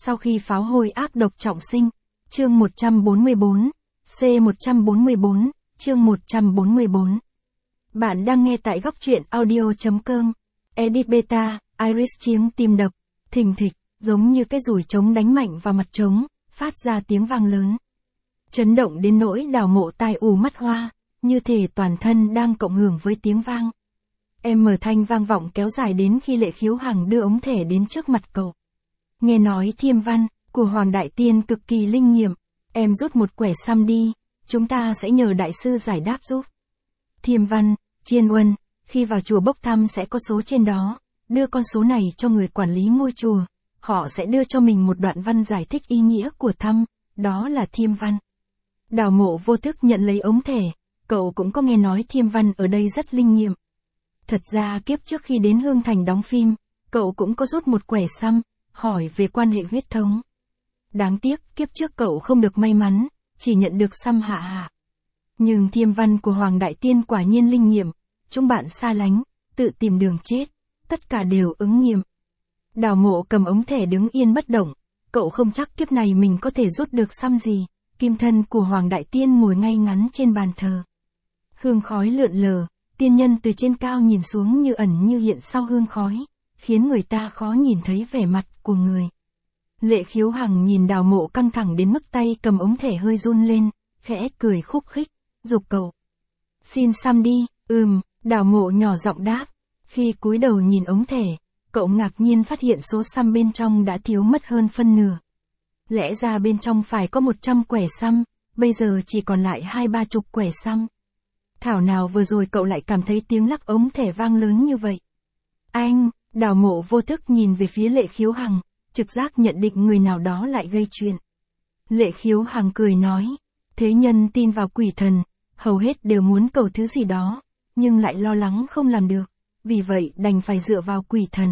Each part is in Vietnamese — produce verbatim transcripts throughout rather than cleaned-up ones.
Sau khi pháo hôi ác độc trọng sinh, chương một trăm bốn mươi bốn, C một trăm bốn mươi bốn, chương một trăm bốn mươi bốn. Bạn đang nghe tại góc truyện audio.com. Edit Beta, Iris tiếng tim đập, thình thịch, giống như cái dùi trống đánh mạnh vào mặt trống, phát ra tiếng vang lớn. Chấn động đến nỗi Đào Mộ tai ù mắt hoa, như thể toàn thân đang cộng hưởng với tiếng vang. Em mở thanh vang vọng kéo dài đến khi Lệ Khiếu Hằng đưa ống thẻ đến trước mặt cậu. Nghe nói thiêm văn của Hoàng Đại Tiên cực kỳ linh nghiệm, em rút một quẻ xăm đi, chúng ta sẽ nhờ đại sư giải đáp giúp. Thiêm văn, chiên uân, khi vào chùa bốc thăm sẽ có số trên đó, đưa con số này cho người quản lý ngôi chùa, họ sẽ đưa cho mình một đoạn văn giải thích ý nghĩa của thăm, đó là thiêm văn. Đào Mộ vô thức nhận lấy ống thẻ, cậu cũng có nghe nói thiêm văn ở đây rất linh nghiệm. Thật ra kiếp trước khi đến Hương Thành đóng phim, cậu cũng có rút một quẻ xăm, hỏi về quan hệ huyết thống. Đáng tiếc kiếp trước cậu không được may mắn, chỉ nhận được xăm hạ hạ. Nhưng thiêm văn của Hoàng Đại Tiên quả nhiên linh nghiệm, chúng bạn xa lánh, tự tìm đường chết, tất cả đều ứng nghiệm. Đào Mộ cầm ống thẻ đứng yên bất động, cậu không chắc kiếp này mình có thể rút được xăm gì. Kim thân của Hoàng Đại Tiên ngồi ngay ngắn trên bàn thờ. Hương khói lượn lờ, tiên nhân từ trên cao nhìn xuống như ẩn như hiện sau hương khói, khiến người ta khó nhìn thấy vẻ mặt của người. Lệ Khiếu Hằng nhìn Đào Mộ căng thẳng đến mức tay cầm ống thẻ hơi run lên, khẽ cười khúc khích, giục cậu. Xin xăm đi, ừm, Đào Mộ nhỏ giọng đáp. Khi cúi đầu nhìn ống thẻ, cậu ngạc nhiên phát hiện số xăm bên trong đã thiếu mất hơn phân nửa. Lẽ ra bên trong phải có một trăm quẻ xăm, bây giờ chỉ còn lại hai ba chục quẻ xăm. Thảo nào vừa rồi cậu lại cảm thấy tiếng lắc ống thẻ vang lớn như vậy. Anh, Đào Mộ vô thức nhìn về phía Lệ Khiếu Hằng, trực giác nhận định người nào đó lại gây chuyện. Lệ Khiếu Hằng cười nói, thế nhân tin vào quỷ thần, hầu hết đều muốn cầu thứ gì đó, nhưng lại lo lắng không làm được, vì vậy đành phải dựa vào quỷ thần.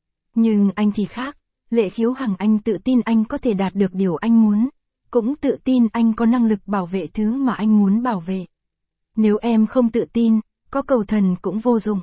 Nhưng anh thì khác. Lệ Khiếu Hằng, anh tự tin anh có thể đạt được điều anh muốn, cũng tự tin anh có năng lực bảo vệ thứ mà anh muốn bảo vệ. Nếu em không tự tin, có cầu thần cũng vô dụng.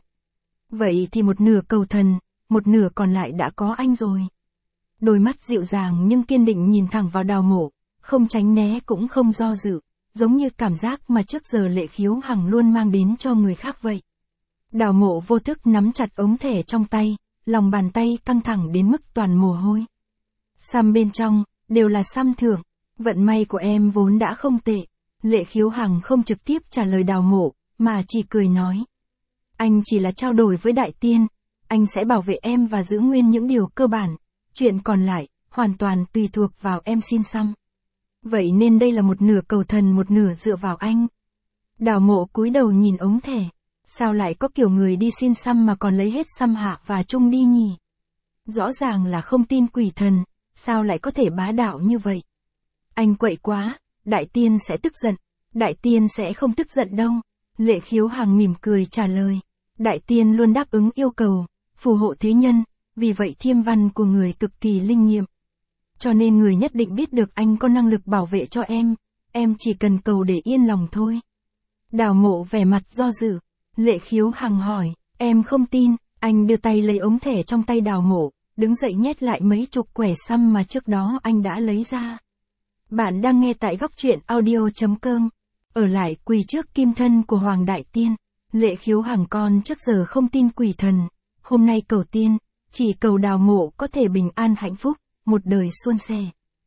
Vậy thì một nửa cầu thần, một nửa còn lại đã có anh rồi. Đôi mắt dịu dàng nhưng kiên định nhìn thẳng vào Đào Mộ, không tránh né cũng không do dự, giống như cảm giác mà trước giờ Lệ Khiếu Hằng luôn mang đến cho người khác vậy. Đào Mộ vô thức nắm chặt ống thẻ trong tay. Lòng bàn tay căng thẳng đến mức toàn mồ hôi. Xăm bên trong, đều là xăm thưởng, vận may của em vốn đã không tệ. Lệ Khiếu Hằng không trực tiếp trả lời Đào Mộ, mà chỉ cười nói. Anh chỉ là trao đổi với Đại Tiên, anh sẽ bảo vệ em và giữ nguyên những điều cơ bản, chuyện còn lại, hoàn toàn tùy thuộc vào em xin xăm. Vậy nên đây là một nửa cầu thần một nửa dựa vào anh. Đào Mộ cúi đầu nhìn ống thẻ. Sao lại có kiểu người đi xin xăm mà còn lấy hết xăm hạ và trung đi nhỉ? Rõ ràng là không tin quỷ thần, sao lại có thể bá đạo như vậy? Anh quậy quá, Đại Tiên sẽ tức giận. Đại Tiên sẽ không tức giận đâu. Lệ Khiếu Hằng mỉm cười trả lời. Đại Tiên luôn đáp ứng yêu cầu, phù hộ thế nhân, vì vậy thiêm văn của người cực kỳ linh nghiệm. Cho nên người nhất định biết được anh có năng lực bảo vệ cho em, em chỉ cần cầu để yên lòng thôi. Đào Mộ vẻ mặt do dự. Lệ Khiếu Hằng hỏi, em không tin. Anh đưa tay lấy ống thẻ trong tay Đào Mộ, đứng dậy nhét lại mấy chục quẻ xăm mà trước đó anh đã lấy ra. Bạn đang nghe tại góc truyện audio.com. Ở lại quỳ trước kim thân của Hoàng Đại Tiên. Lệ Khiếu Hằng con trước giờ không tin quỷ thần, hôm nay cầu tiên, chỉ cầu Đào Mộ có thể bình an hạnh phúc, một đời suôn sẻ.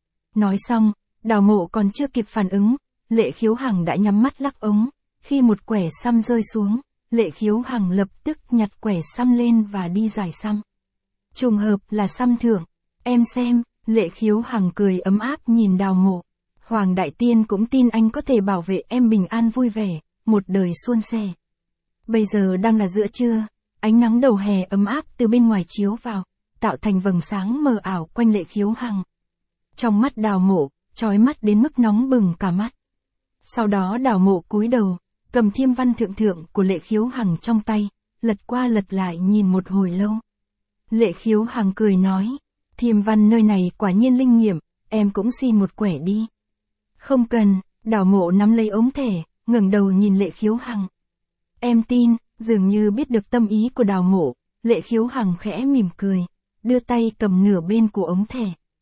Nói xong, Đào Mộ còn chưa kịp phản ứng, Lệ Khiếu Hằng đã nhắm mắt lắc ống, khi một quẻ xăm rơi xuống. Lệ Khiếu Hằng lập tức nhặt quẻ xăm lên và đi giải xăm. Trùng hợp là xăm thưởng, em xem. Lệ Khiếu Hằng cười ấm áp nhìn Đào Mộ. Hoàng Đại Tiên cũng tin anh có thể bảo vệ em bình an vui vẻ, một đời suôn sẻ. Bây giờ đang là giữa trưa, ánh nắng đầu hè ấm áp từ bên ngoài chiếu vào, tạo thành vầng sáng mờ ảo quanh Lệ Khiếu Hằng. Trong mắt Đào Mộ, chói mắt đến mức nóng bừng cả mắt. Sau đó Đào Mộ cúi đầu, cầm thiêm văn thượng thượng của Lệ Khiếu Hằng trong tay, lật qua lật lại nhìn một hồi lâu. Lệ Khiếu Hằng cười nói, thiêm văn nơi này quả nhiên linh nghiệm, em cũng xin một quẻ đi. Không cần. Đào Mộ nắm lấy ống thẻ, ngẩng đầu nhìn Lệ Khiếu Hằng. Em tin. Dường như biết được tâm ý của Đào Mộ, Lệ Khiếu Hằng khẽ mỉm cười, đưa tay cầm nửa bên của ống thẻ.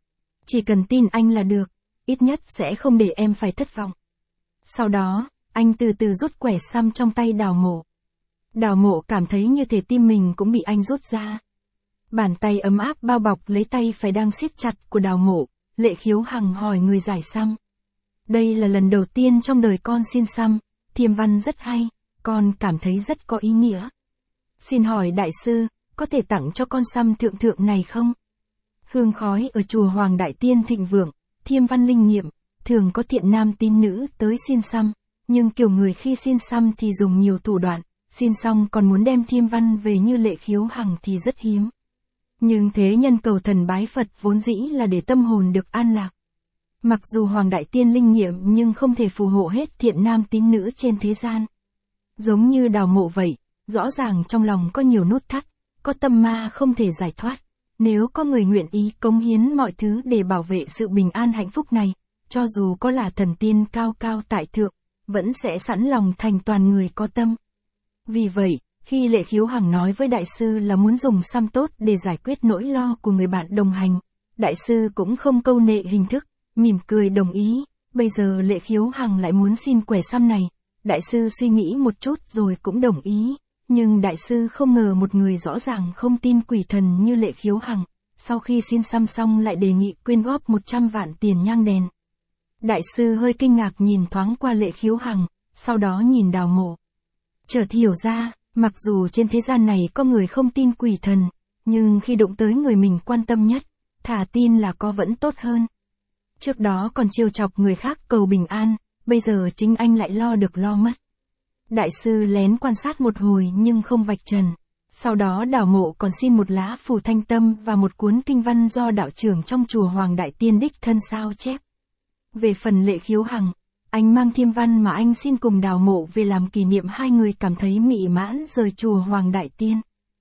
Chỉ cần tin anh là được, ít nhất sẽ không để em phải thất vọng. Sau đó, anh từ từ rút quẻ xăm trong tay Đào Mộ. Đào Mộ cảm thấy như thể tim mình cũng bị anh rút ra. Bàn tay ấm áp bao bọc lấy tay phải đang siết chặt của Đào Mộ, Lệ Khiếu Hằng hỏi người giải xăm. Đây là lần đầu tiên trong đời con xin xăm, thiêm văn rất hay, con cảm thấy rất có ý nghĩa. Xin hỏi đại sư, có thể tặng cho con xăm thượng thượng này không? Hương khói ở chùa Hoàng Đại Tiên thịnh vượng, thiêm văn linh nghiệm, thường có thiện nam tín nữ tới xin xăm, nhưng kiểu người khi xin xăm thì dùng nhiều thủ đoạn, xin xong còn muốn đem thiêm văn về như Lệ Khiếu Hằng thì rất hiếm. Nhưng thế nhân cầu thần bái Phật vốn dĩ là để tâm hồn được an lạc. Mặc dù Hoàng Đại Tiên linh nghiệm nhưng không thể phù hộ hết thiện nam tín nữ trên thế gian. Giống như Đào Mộ vậy, rõ ràng trong lòng có nhiều nút thắt, có tâm ma không thể giải thoát. Nếu có người nguyện ý cống hiến mọi thứ để bảo vệ sự bình an hạnh phúc này, cho dù có là thần tiên cao cao tại thượng, vẫn sẽ sẵn lòng thành toàn người có tâm. Vì vậy, khi Lệ Khiếu Hằng nói với đại sư là muốn dùng xăm tốt để giải quyết nỗi lo của người bạn đồng hành, đại sư cũng không câu nệ hình thức, mỉm cười đồng ý. Bây giờ Lệ Khiếu Hằng lại muốn xin quẻ xăm này, đại sư suy nghĩ một chút rồi cũng đồng ý. Nhưng đại sư không ngờ một người rõ ràng không tin quỷ thần như Lệ Khiếu Hằng, sau khi xin xăm xong lại đề nghị quyên góp một trăm vạn tiền nhang đèn. Đại sư hơi kinh ngạc nhìn thoáng qua Lệ Khiếu Hằng, sau đó nhìn Đào Mộ. Chợt hiểu ra, mặc dù trên thế gian này có người không tin quỷ thần, nhưng khi đụng tới người mình quan tâm nhất, thà tin là có vẫn tốt hơn. Trước đó còn trêu chọc người khác cầu bình an, bây giờ chính anh lại lo được lo mất. Đại sư lén quan sát một hồi nhưng không vạch trần. Sau đó Đào Mộ còn xin một lá phù thanh tâm và một cuốn kinh văn do đạo trưởng trong chùa Hoàng Đại Tiên đích thân sao chép. Về phần Lệ Khiếu Hằng, anh mang thiêm văn mà anh xin cùng Đào Mộ về làm kỷ niệm, hai người cảm thấy mị mãn rời chùa Hoàng Đại Tiên.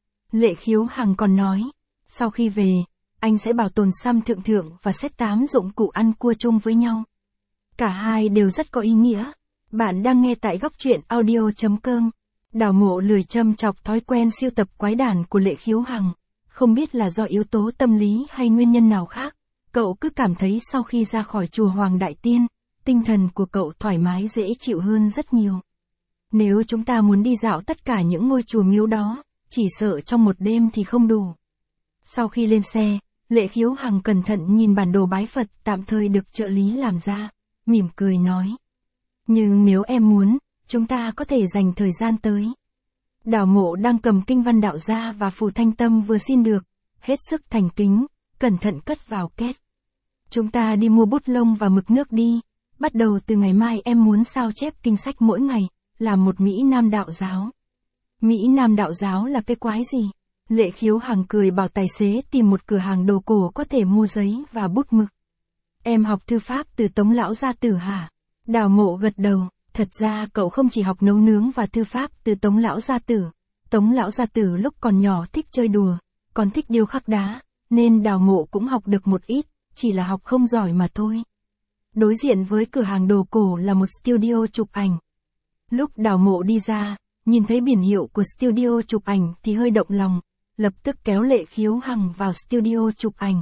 Lệ Khiếu Hằng còn nói, sau khi về, anh sẽ bảo tồn xăm thượng thượng và set tám dụng cụ ăn cua chung với nhau. Cả hai đều rất có ý nghĩa. Bạn đang nghe tại góc truyện audio chấm com. Đào Mộ lười châm chọc thói quen sưu tập quái đản của Lệ Khiếu Hằng. Không biết là do yếu tố tâm lý hay nguyên nhân nào khác, cậu cứ cảm thấy sau khi ra khỏi chùa Hoàng Đại Tiên, tinh thần của cậu thoải mái dễ chịu hơn rất nhiều. Nếu chúng ta muốn đi dạo tất cả những ngôi chùa miếu đó, chỉ sợ trong một đêm thì không đủ. Sau khi lên xe, Lệ Khiếu Hằng cẩn thận nhìn bản đồ bái Phật tạm thời được trợ lý làm ra, mỉm cười nói. Nhưng nếu em muốn, chúng ta có thể dành thời gian tới. Đào Mộ đang cầm kinh văn đạo gia và phù thanh tâm vừa xin được, hết sức thành kính, cẩn thận cất vào két. Chúng ta đi mua bút lông và mực nước đi, bắt đầu từ ngày mai em muốn sao chép kinh sách mỗi ngày, làm một Mỹ Nam đạo giáo. Mỹ Nam đạo giáo là cái quái gì? Lệ Khiếu Hằng cười bảo tài xế tìm một cửa hàng đồ cổ có thể mua giấy và bút mực. Em học thư pháp từ Tống Lão Gia Tử hả? Đào Mộ gật đầu, thật ra cậu không chỉ học nấu nướng và thư pháp từ Tống Lão Gia Tử. Tống Lão Gia Tử lúc còn nhỏ thích chơi đùa, còn thích điêu khắc đá, nên Đào Mộ cũng học được một ít, chỉ là học không giỏi mà thôi. Đối diện với cửa hàng đồ cổ là một studio chụp ảnh. Lúc Đào Mộ đi ra, nhìn thấy biển hiệu của studio chụp ảnh thì hơi động lòng, lập tức kéo Lệ Khiếu Hằng vào studio chụp ảnh.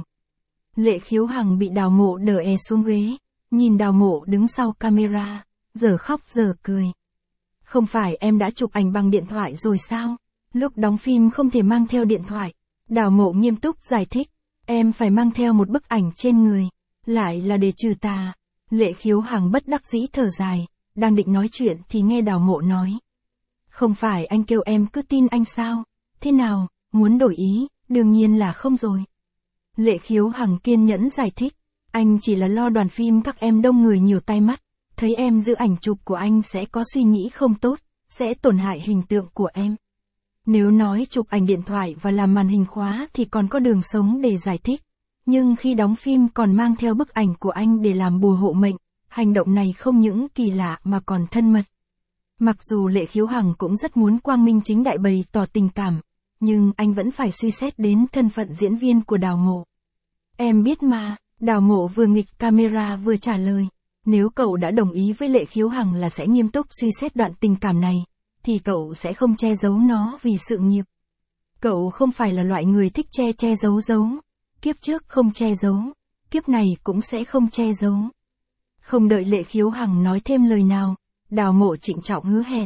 Lệ Khiếu Hằng bị Đào Mộ đỡ e xuống ghế, nhìn Đào Mộ đứng sau camera, giờ khóc giờ cười. Không phải em đã chụp ảnh bằng điện thoại rồi sao? Lúc đóng phim không thể mang theo điện thoại. Đào Mộ nghiêm túc giải thích, em phải mang theo một bức ảnh trên người, lại là để trừ tà. Lệ Khiếu Hằng bất đắc dĩ thở dài, đang định nói chuyện thì nghe Đào Mộ nói. Không phải anh kêu em cứ tin anh sao? Thế nào, muốn đổi ý? Đương nhiên là không rồi. Lệ Khiếu Hằng kiên nhẫn giải thích, anh chỉ là lo đoàn phim các em đông người nhiều tai mắt, thấy em giữ ảnh chụp của anh sẽ có suy nghĩ không tốt, sẽ tổn hại hình tượng của em. Nếu nói chụp ảnh điện thoại và làm màn hình khóa thì còn có đường sống để giải thích, nhưng khi đóng phim còn mang theo bức ảnh của anh để làm bùa hộ mệnh, hành động này không những kỳ lạ mà còn thân mật. Mặc dù Lệ Khiếu Hằng cũng rất muốn quang minh chính đại bày tỏ tình cảm, nhưng anh vẫn phải suy xét đến thân phận diễn viên của Đào Mộ. Em biết mà, Đào Mộ vừa nghịch camera vừa trả lời, nếu cậu đã đồng ý với Lệ Khiếu Hằng là sẽ nghiêm túc suy xét đoạn tình cảm này, thì cậu sẽ không che giấu nó vì sự nghiệp. Cậu không phải là loại người thích che che giấu giấu, kiếp trước không che giấu, kiếp này cũng sẽ không che giấu. Không đợi Lệ Khiếu Hằng nói thêm lời nào, Đào Mộ trịnh trọng hứa hẹn.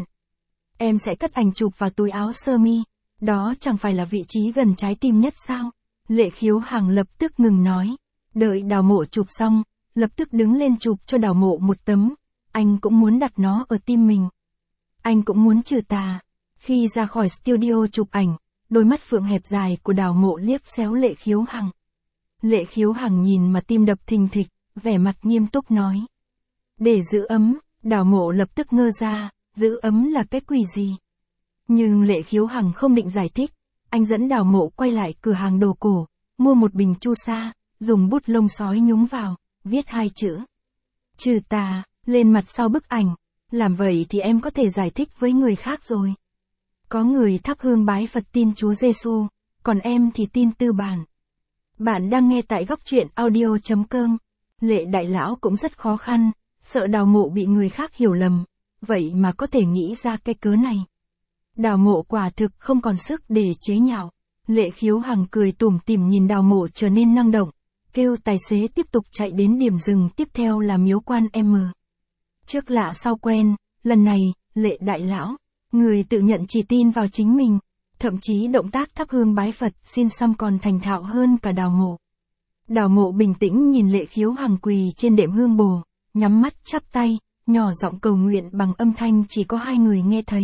Em sẽ cất ảnh chụp vào túi áo sơ mi, đó chẳng phải là vị trí gần trái tim nhất sao? Lệ Khiếu Hằng lập tức ngừng nói. Đợi Đào Mộ chụp xong, lập tức đứng lên chụp cho Đào Mộ một tấm. Anh cũng muốn đặt nó ở tim mình. Anh cũng muốn trừ tà. Khi ra khỏi studio chụp ảnh, đôi mắt phượng hẹp dài của Đào Mộ liếc xéo Lệ Khiếu Hằng. Lệ Khiếu Hằng nhìn mà tim đập thình thịch, vẻ mặt nghiêm túc nói. Để giữ ấm, Đào Mộ lập tức ngơ ra, giữ ấm là cái quỷ gì? Nhưng Lệ Khiếu Hằng không định giải thích, anh dẫn Đào Mộ quay lại cửa hàng đồ cổ, mua một bình chu sa, dùng bút lông sói nhúng vào, viết hai chữ. Trừ tà, lên mặt sau bức ảnh, làm vậy thì em có thể giải thích với người khác rồi. Có người thắp hương bái Phật tin Chúa Giêsu, còn em thì tin Tư Bản. Bạn đang nghe tại góc truyện audio chấm com. Lệ đại lão cũng rất khó khăn, sợ Đào Mộ bị người khác hiểu lầm, vậy mà có thể nghĩ ra cái cớ này. Đào Mộ quả thực không còn sức để chế nhạo. Lệ Khiếu Hằng cười tủm tỉm nhìn Đào Mộ trở nên năng động, kêu tài xế tiếp tục chạy đến điểm dừng tiếp theo là miếu quan M. Trước lạ sau quen, lần này, Lệ đại lão, người tự nhận chỉ tin vào chính mình, thậm chí động tác thắp hương bái Phật xin xăm còn thành thạo hơn cả Đào Mộ. Đào Mộ bình tĩnh nhìn Lệ Khiếu Hằng quỳ trên đệm hương bồ, nhắm mắt chắp tay, nhỏ giọng cầu nguyện bằng âm thanh chỉ có hai người nghe thấy.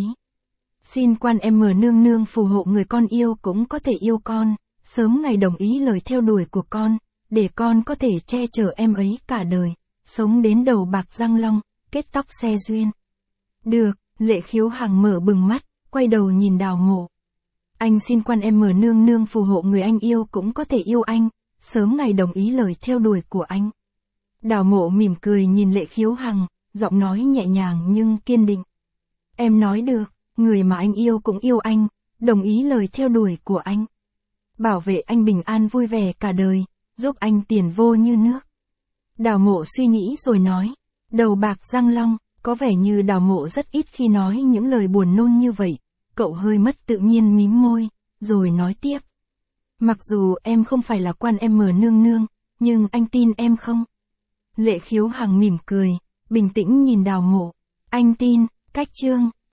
Xin Quan Em nương nương phù hộ người con yêu cũng có thể yêu con, sớm ngày đồng ý lời theo đuổi của con, để con có thể che chở em ấy cả đời, sống đến đầu bạc răng long, kết tóc xe duyên. Được, Lệ Khiếu Hằng mở bừng mắt, quay đầu nhìn Đào Mộ. Anh xin Quan Em nương nương phù hộ người anh yêu cũng có thể yêu anh, sớm ngày đồng ý lời theo đuổi của anh. Đào Mộ mỉm cười nhìn Lệ Khiếu Hằng, giọng nói nhẹ nhàng nhưng kiên định. Em nói được, người mà anh yêu cũng yêu anh, đồng ý lời theo đuổi của anh. Bảo vệ anh bình an vui vẻ cả đời, giúp anh tiền vô như nước. Đào Mộ suy nghĩ rồi nói, đầu bạc răng long, có vẻ như Đào Mộ rất ít khi nói những lời buồn nôn như vậy. Cậu hơi mất tự nhiên mím môi, rồi nói tiếp. Mặc dù em không phải là Quan Em nương nương, nhưng anh tin em không? Lệ Khiếu Hằng mỉm cười, bình tĩnh nhìn Đào Mộ. Anh tin, cách chương.